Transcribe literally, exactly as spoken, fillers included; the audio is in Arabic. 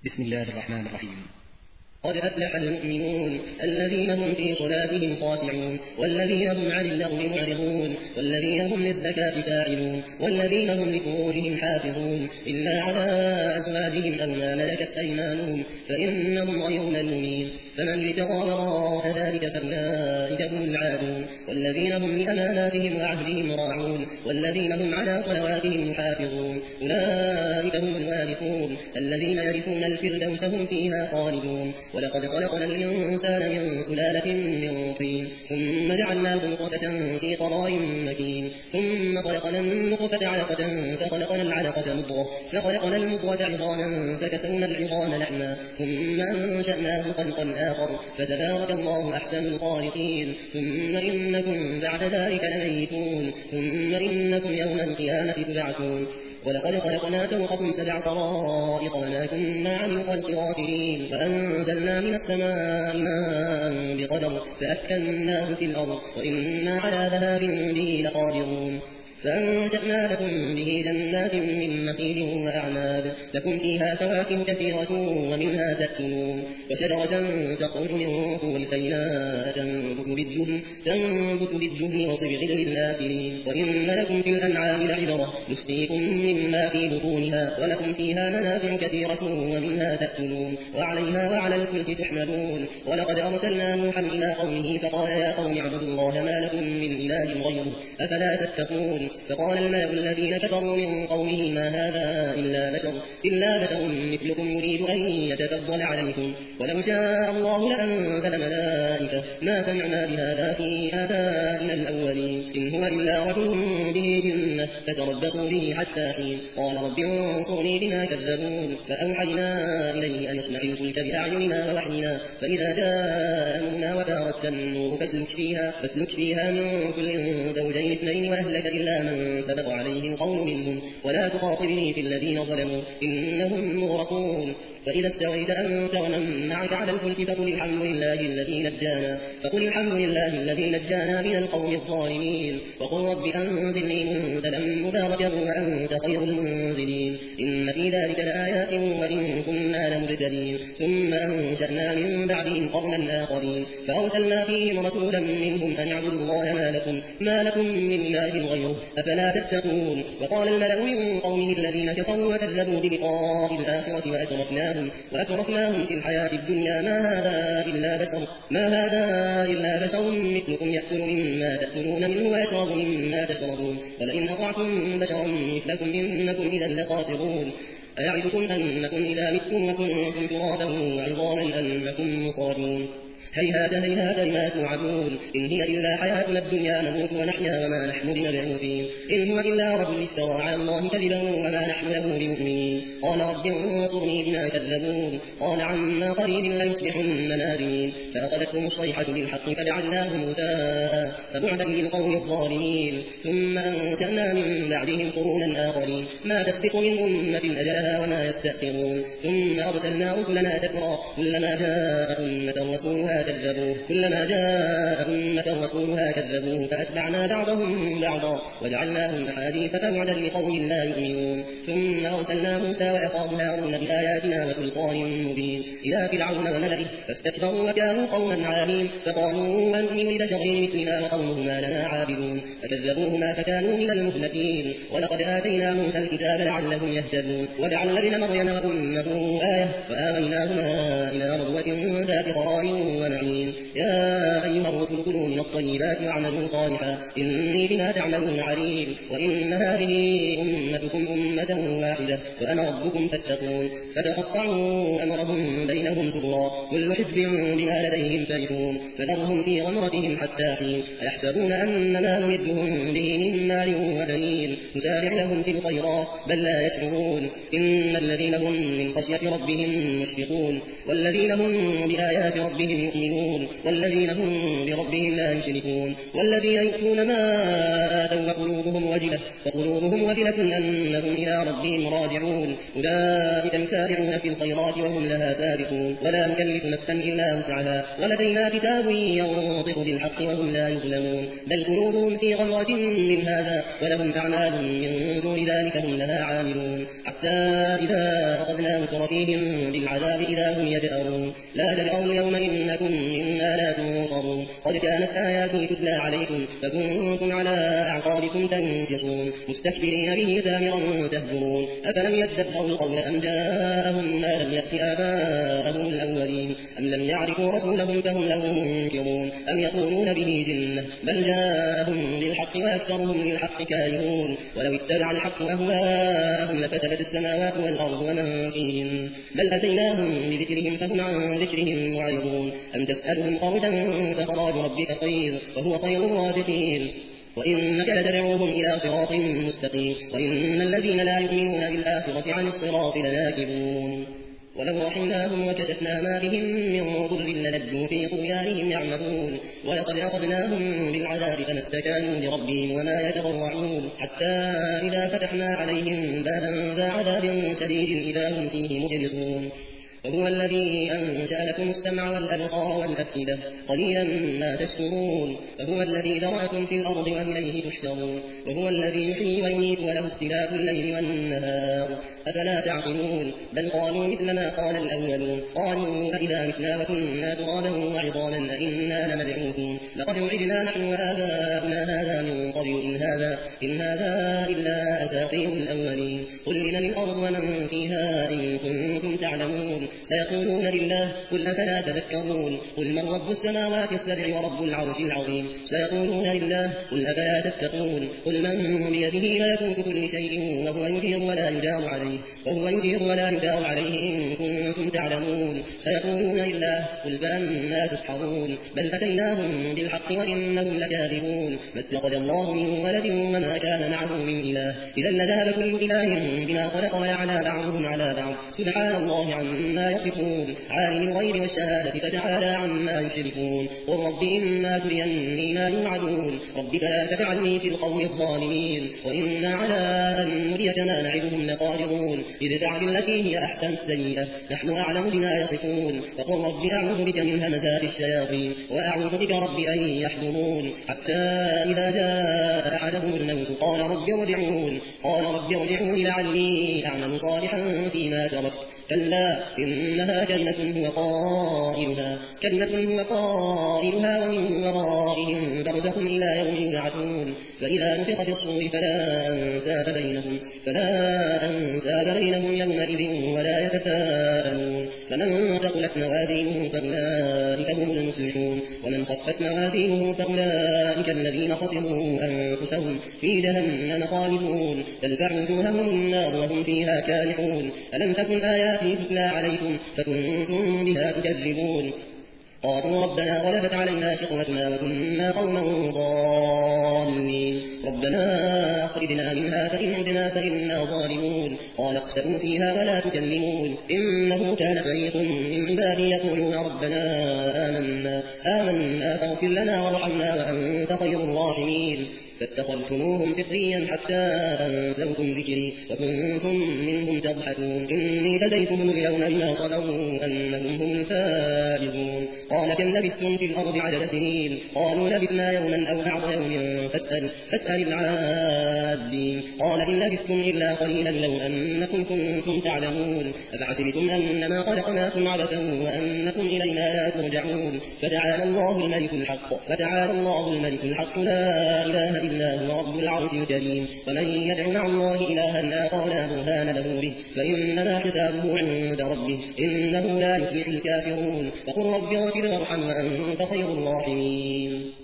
بسم الله الرحمن الرحيم. قد أفلح المؤمنون الذين هم في صلاتهم خاشعون والذين هم عن اللغو معرضون والذين هم للزكاة فاعلون والذين هم لفروجهم حافظون إلا على أزواجهم أو ما ملكت أيمانهم فإنهم غير ملومين فمن ابتغى وراء ذلك فأولئك هم العادون والذين هم لأماناتهم وعهدهم راعون والذين هم على صلواتهم يحافظون أولئك هم الوارثون الذين يرثون الفردوس هم فيها خالدون. ولقد خلقنا الإنسان من سلالة من طين ثم جعلناه نطفة في قرار مكين ثم خلقنا النطفة علقة فخلقنا العلقة مضغة فخلقنا المضغة عظاما فكسونا العظام لحما ثم أنشأناه خلقا آخر فتبارك الله أحسن الخالقين. ثم إنكم بعد ذلك لميتون ثم إنكم يوم القيامة تبعثون. ولقد خلقنا فوقكم سبع طرائق وما كنا عن الخلق غافلين وأنزلنا من السماء ماء بقدر فأسكناه في الأرض وإنا على ذهاب به لقادرون. فأنشأنا لكم به جنات من نخيل وأعناب لكم فيها فواكه كثيرة ومنها تأكلون وشجرة تخرج من طول سيناء تنبت بالدهن تنبت بالدهن وصبغ للآكلين وإن لكم في الأنعام لعبرة نسقيكم مما في بطونها ولكم فيها منافع كثيرة ومنها تأكلون وعليها وعلى الفلك تحملون. ولقد أرسلنا نوحا إلى قومه فقال يا قوم اعبدوا الله ما لكم من إله غيره أفلا تتقون. فقال الملأ الذين كفروا من قومه ما هذا إلا بشر إلا بشر مثلكم يريد أن يتفضل عليكم ولو شاء الله لأنزل ملائكة ما سمعنا بهذا في آبائنا الأولين إن هو إلا رجل به جنة فتربصوا به حتى حين قال رب انصرني بما كذبون. فأوحينا إليه أن يصنع الفلك بأعيننا ووحينا فإذا جاء أمرنا وفارت النور فاسلك فيها فاسلك فيها من كل زوجين اثنين وأهلك إلا من سبق عليه القول منهم ولا تخاطبني في الذين ظلموا إنهم مغرقون. فإذا استويت أنت ومن معك على الفلك فقل الحمد لله الذي نجانا فقل الحمد لله الذي نجانا من القوم الظالمين وقل رب أنزلني منزلا مباركا وأنت خير المنزلين إن في ذلك لآيات وإن كنا لمبتلين. ثم أنشأنا من بعدهم قرنا آخرين فأرسلنا فيهم رسولا منهم أن اعبدوا الله ما لكم ما لكم من إله غيره أفلا تتقون. وقال الملأ من قومه الذين كفروا وكذبوا بلقاء الآخرة وأترفناهم وأترفناهم في الحياة الدنيا ما هذا إلا بشر ما هذا إلا بشر مثلكم يأكل مما تأكلون منه ويشرب مما تشربون ولئن أطعتم بشرا مثلكم إنكم إذا لخاسرون. أيعدكم أنكم إذا متم وكنتم ترابا وعظاما أنكم مخرجون هيهات هيهات لما توعدون إن هي إلا حياتنا الدنيا نموت ونحيا وما نحن بمبعوثين إن هو إلا رجل افترى على الله كذبا وما نحن له بمؤمنين. قال رب انصرني بما كذبون قال عما قريب ليصبحن نادمين فأخذتهم الصيحة بالحق فجعلناهم غثاء فبعدا للقوم الظالمين. ثم أنشأنا من بعدهم قرونا آخرين ما تسبق من أمة أجلها وما يستأخرون. ثم أرسلنا رسلنا تترى كلما جاء أمة رسولها كذبوه كلما جاء أمة رسولها كذبوه فأتبعنا بعضهم بعضا وجعلناهم أحاديث فبعدا لقوم لا يؤمنون. ثم أرسلنا موسى وأخاه هارون بآياتنا وسلطان مبين إلى فرعون وملئه فاستكبروا وكانوا قوما عالين فقالوا أنؤمن لبشرين مثلنا وقومهما لنا عابدون فكذبوهما فكانوا من المهلكين. ولقد آتينا موسى الكتاب لعلهم يهتدون وجعلنا ابن مريم وأمه آية وآويناهما إلى ربوة ذات قرار ونعيم. يا أيها الرسل كلوا من الطيبات واعملوا صالحا إني بما تعملون عليم. وإن هذه أمتكم أمة واحدة وأنا ربكم فاتقون. فتقطعوا أمرهم بينهم زبرا كل حزب بما لديهم فرحون فذرهم في غمرتهم حتى حين أيحسبون أن ما نمدهم به من مال وبنين نسارع لهم في الخيرات بل لا يشعرون. إن الذين هم من خشية ربهم مشفقون والذين هم بآيات ربهم يؤمنون يؤمنون والذين هم بربهم لا يشركون والذين يؤتون ما آتوا وقلوبهم وجلة وقلوبهم وجلة أنهم إلى ربهم راجعون أولئك يسارعون في الخيرات وهم لها سابقون ولا نكلف نفسا إلا وسعها ولدينا كتاب ينطق بالحق وهم لا يظلمون بل قلوبهم في غمرة من هذا ولهم أعمال من دون ذلك هم لها عاملون حتى إذا أخذنا مترفيهم بالعذاب إذا هم يجأرون لا تدعوا اليوم إنكم منا لا تنصرون قد كانت آياتي تتلى عليكم فكنتم على أعقابكم تنكصون مستكبرين به سامرا تهجرون أفلم يدبروا القول أم جاءهم ما لم يأت آباءهم الأولين أم لم يعرفوا رسولهم فهم له منكرون أم يقولون به جنة بل جاءهم بالحق وأكثرهم للحق كارهون ولو اتبع الحق أهواءهم لفسدت السماوات والأرض ومن فيهن بل أتيناهم بذكرهم فهم عن ذكرهم معرضون أم تسألهم خرجا فخراج ربك خير وهو خير الرازقين وإنك لتدعوهم إلى صراط مستقيم وإن الذين لا يؤمنون بالآخرة عن الصراط لناكبون ولو رحمناهم وكشفنا ما بهم من ضر للجوا في طغيانهم يعمهون ولقد أخذناهم بالعذاب فما استكانوا لربهم وما يتضرعون حتى إذا فتحنا عليهم بابا ذا عذاب شديد إذا هم فيه مبلسون وهو الذي أنشأ لكم السمع والأبصار والأفئدة قليلا ما تشكرون وهو الذي ذرأكم في الأرض وإليه تحشرون وهو الذي يحيي ويميت وله اختلاف الليل والنهار أفلا تعقلون بل قالوا مثل ما قال الأولون قالوا أإذا متنا وكنا ترابا وعظاما أإنا لمبعوثون لقد وعدنا نحن وآباؤنا هذا من قبل إن هذا, إن هذا إلا أساطير الأولين قل لمن الأرض ومن فيها إن كنتم تعلمون سيقولون لله قل أفلا تذكرون قل من رب السماوات السبع ورب العرش العظيم سيقولون لله قل أفلا تتقون قل من بيده ملكوت كل شيء وهو يجير ولا يجار عليه وهو يجير ولا يجار عليه إن كنتم تعلمون سيقولون لله قل فأنا تسحرون بل أتيناهم بالحق وإنهم لكاذبون ما اتخذ الله من ولد وما كان معه من إله إذا لذهب كل إله بما خلق ويعلى بعضهم على بعض سبحان الله عما يصفون عالم الغيب والشهادة فتعالى عما يشركون قل رب إما تريني ما يوعدون ربك لا تجعلني في القوم الظالمين وإنا على أن نريك ما نعدهم لقادرون ادفع بالتي هي أحسن السيئة نحن أعلم بما يصفون فقل رب أعوذ بك من همزات الشياطين وأعوذ بك رب أن يحضرون حتى إذا جاء أحدهم الموت قال رب ارجعون قال رب ارجعون لعلي أعمل صالحا فيما تركت كلا إنها كلمة هو قائلها كلمة هو قائلها ومن ورائهم برزخ إلى يوم يبعثون فإذا نفخ في الصور فلا أنساب بينهم فلا أنساب بينهم يومئذ ولا يتساءلون فمن ثقلت موازينه فأولئك هم المفلحون ومن خفت موازينه فأولئك الذين خسروا أنفسهم في جهنم خالدون تلفح وجوههم النار وهم فيها كالحون ألم تكن آياتي تتلى عليكم فكنتم بها تكذبون قالوا ربنا غلبت علينا شقوتنا وكنا قوما ضالين ربنا أخرجنا منها فإن عدنا فإنا ظالمون قال اخسئوا فيها ولا تكلمون إنه كان فريق من عبادي يقولون ربنا آمنا آمنا فاغفر لنا وارحمنا وأنت خير الراحمين فاتخذتموهم سخريا حتى أنسوكم ذكري وكنتم منهم تضحكون إني جزيتهم اليوم بما صبروا أنهم هم الفائزون قال كم لبثتم في الأرض عدد سنين قالوا لبثنا يوما أو بعض يوم فاسأل, فاسأل العادين قال إن لبثتم إلا قليلا لو أنكم كنتم تعلمون أفحسبتم أنما خلقناكم عبثا وأنكم إلينا لا ترجعون فتعالى الله الملك الحق فتعالى الله الملك الحق لا إله إلا هو رب العرش الكريم ومن يدع مع الله إلها آخر لا برهان له به فإنما حسابه عند ربه إنه لا يفلح الكافرون فقل رب اغفر وارحم وأنت خير الراحمين